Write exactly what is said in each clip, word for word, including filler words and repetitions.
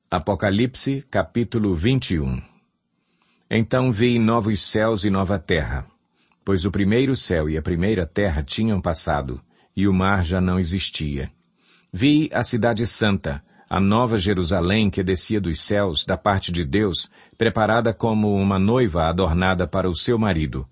Apocalipse, capítulo vinte e um. Então vi novos céus e nova terra, pois o primeiro céu e a primeira terra tinham passado, e o mar já não existia. Vi a cidade santa, a nova Jerusalém que descia dos céus, da parte de Deus, preparada como uma noiva adornada para o seu marido.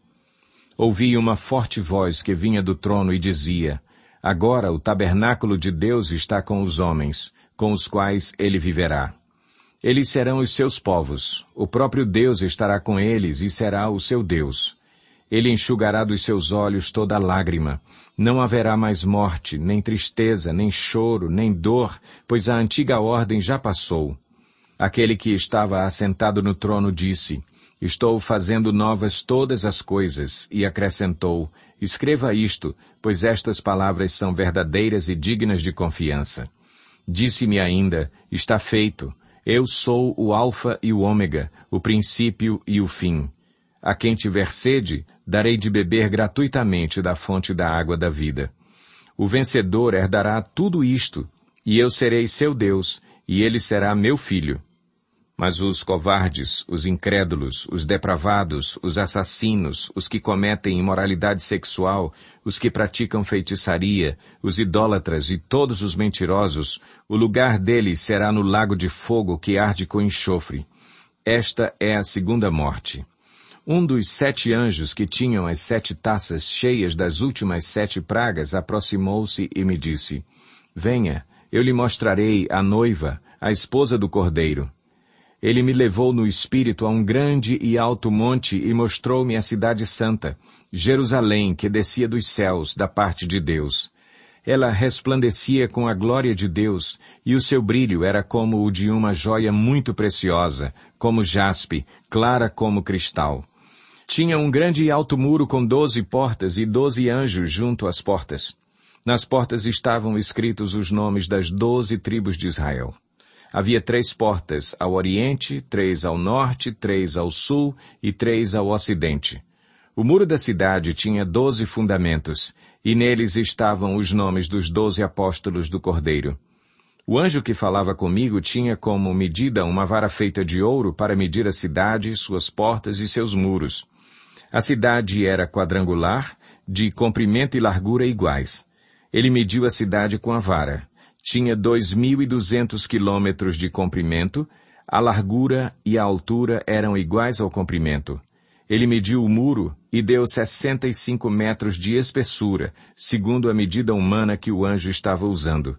Ouvi uma forte voz que vinha do trono e dizia: Agora o tabernáculo de Deus está com os homens, com os quais ele viverá. Eles serão os seus povos, o próprio Deus estará com eles e será o seu Deus. Ele enxugará dos seus olhos toda lágrima. Não haverá mais morte, nem tristeza, nem choro, nem dor, pois a antiga ordem já passou. Aquele que estava assentado no trono disse: Estou fazendo novas todas as coisas, e acrescentou: Escreva isto, pois estas palavras são verdadeiras e dignas de confiança. Disse-me ainda: Está feito. Eu sou o Alfa e o Ômega, o princípio e o fim. A quem tiver sede, darei de beber gratuitamente da fonte da água da vida. O vencedor herdará tudo isto, e eu serei seu Deus, e ele será meu filho. Mas os covardes, os incrédulos, os depravados, os assassinos, os que cometem imoralidade sexual, os que praticam feitiçaria, os idólatras e todos os mentirosos, o lugar deles será no lago de fogo que arde com enxofre. Esta é a segunda morte. Um dos sete anjos que tinham as sete taças cheias das últimas sete pragas aproximou-se e me disse: Venha, eu lhe mostrarei a noiva, a esposa do Cordeiro. Ele me levou no espírito a um grande e alto monte e mostrou-me a cidade santa, Jerusalém, que descia dos céus, da parte de Deus. Ela resplandecia com a glória de Deus, e o seu brilho era como o de uma joia muito preciosa, como jaspe, clara como cristal. Tinha um grande e alto muro com doze portas e doze anjos junto às portas. Nas portas estavam escritos os nomes das doze tribos de Israel. Havia três portas ao oriente, três ao norte, três ao sul e três ao ocidente. O muro da cidade tinha doze fundamentos, e neles estavam os nomes dos doze apóstolos do Cordeiro. O anjo que falava comigo tinha como medida uma vara feita de ouro para medir a cidade, suas portas e seus muros. A cidade era quadrangular, de comprimento e largura iguais. Ele mediu a cidade com a vara. Tinha dois mil e duzentos quilômetros de comprimento, a largura e a altura eram iguais ao comprimento. Ele mediu o muro e deu sessenta e cinco metros de espessura, segundo a medida humana que o anjo estava usando.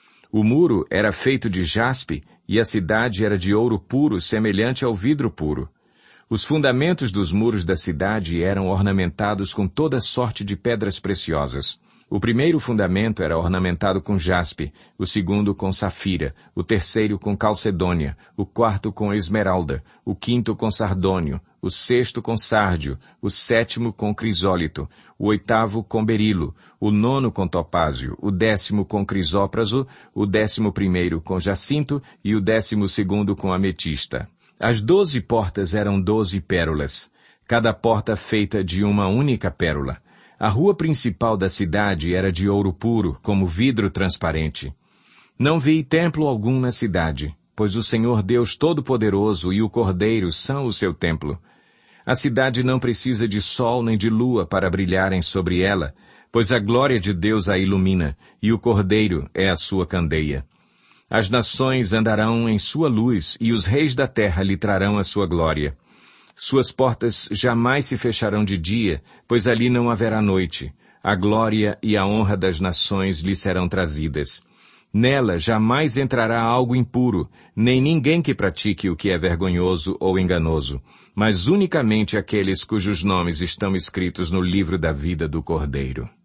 O muro era feito de jaspe e a cidade era de ouro puro, semelhante ao vidro puro. Os fundamentos dos muros da cidade eram ornamentados com toda sorte de pedras preciosas. O primeiro fundamento era ornamentado com jaspe, o segundo com safira, o terceiro com calcedônia, o quarto com esmeralda, o quinto com sardônio, o sexto com sárdio, o sétimo com crisólito, o oitavo com berilo, o nono com topázio, o décimo com crisópraso, o décimo primeiro com jacinto e o décimo segundo com ametista. As doze portas eram doze pérolas, cada porta feita de uma única pérola. A rua principal da cidade era de ouro puro, como vidro transparente. Não vi templo algum na cidade, pois o Senhor Deus Todo-Poderoso e o Cordeiro são o seu templo. A cidade não precisa de sol nem de lua para brilharem sobre ela, pois a glória de Deus a ilumina, e o Cordeiro é a sua candeia. As nações andarão em sua luz, e os reis da terra lhe trarão a sua glória. Suas portas jamais se fecharão de dia, pois ali não haverá noite. A glória e a honra das nações lhe serão trazidas. Nela jamais entrará algo impuro, nem ninguém que pratique o que é vergonhoso ou enganoso, mas unicamente aqueles cujos nomes estão escritos no livro da vida do Cordeiro.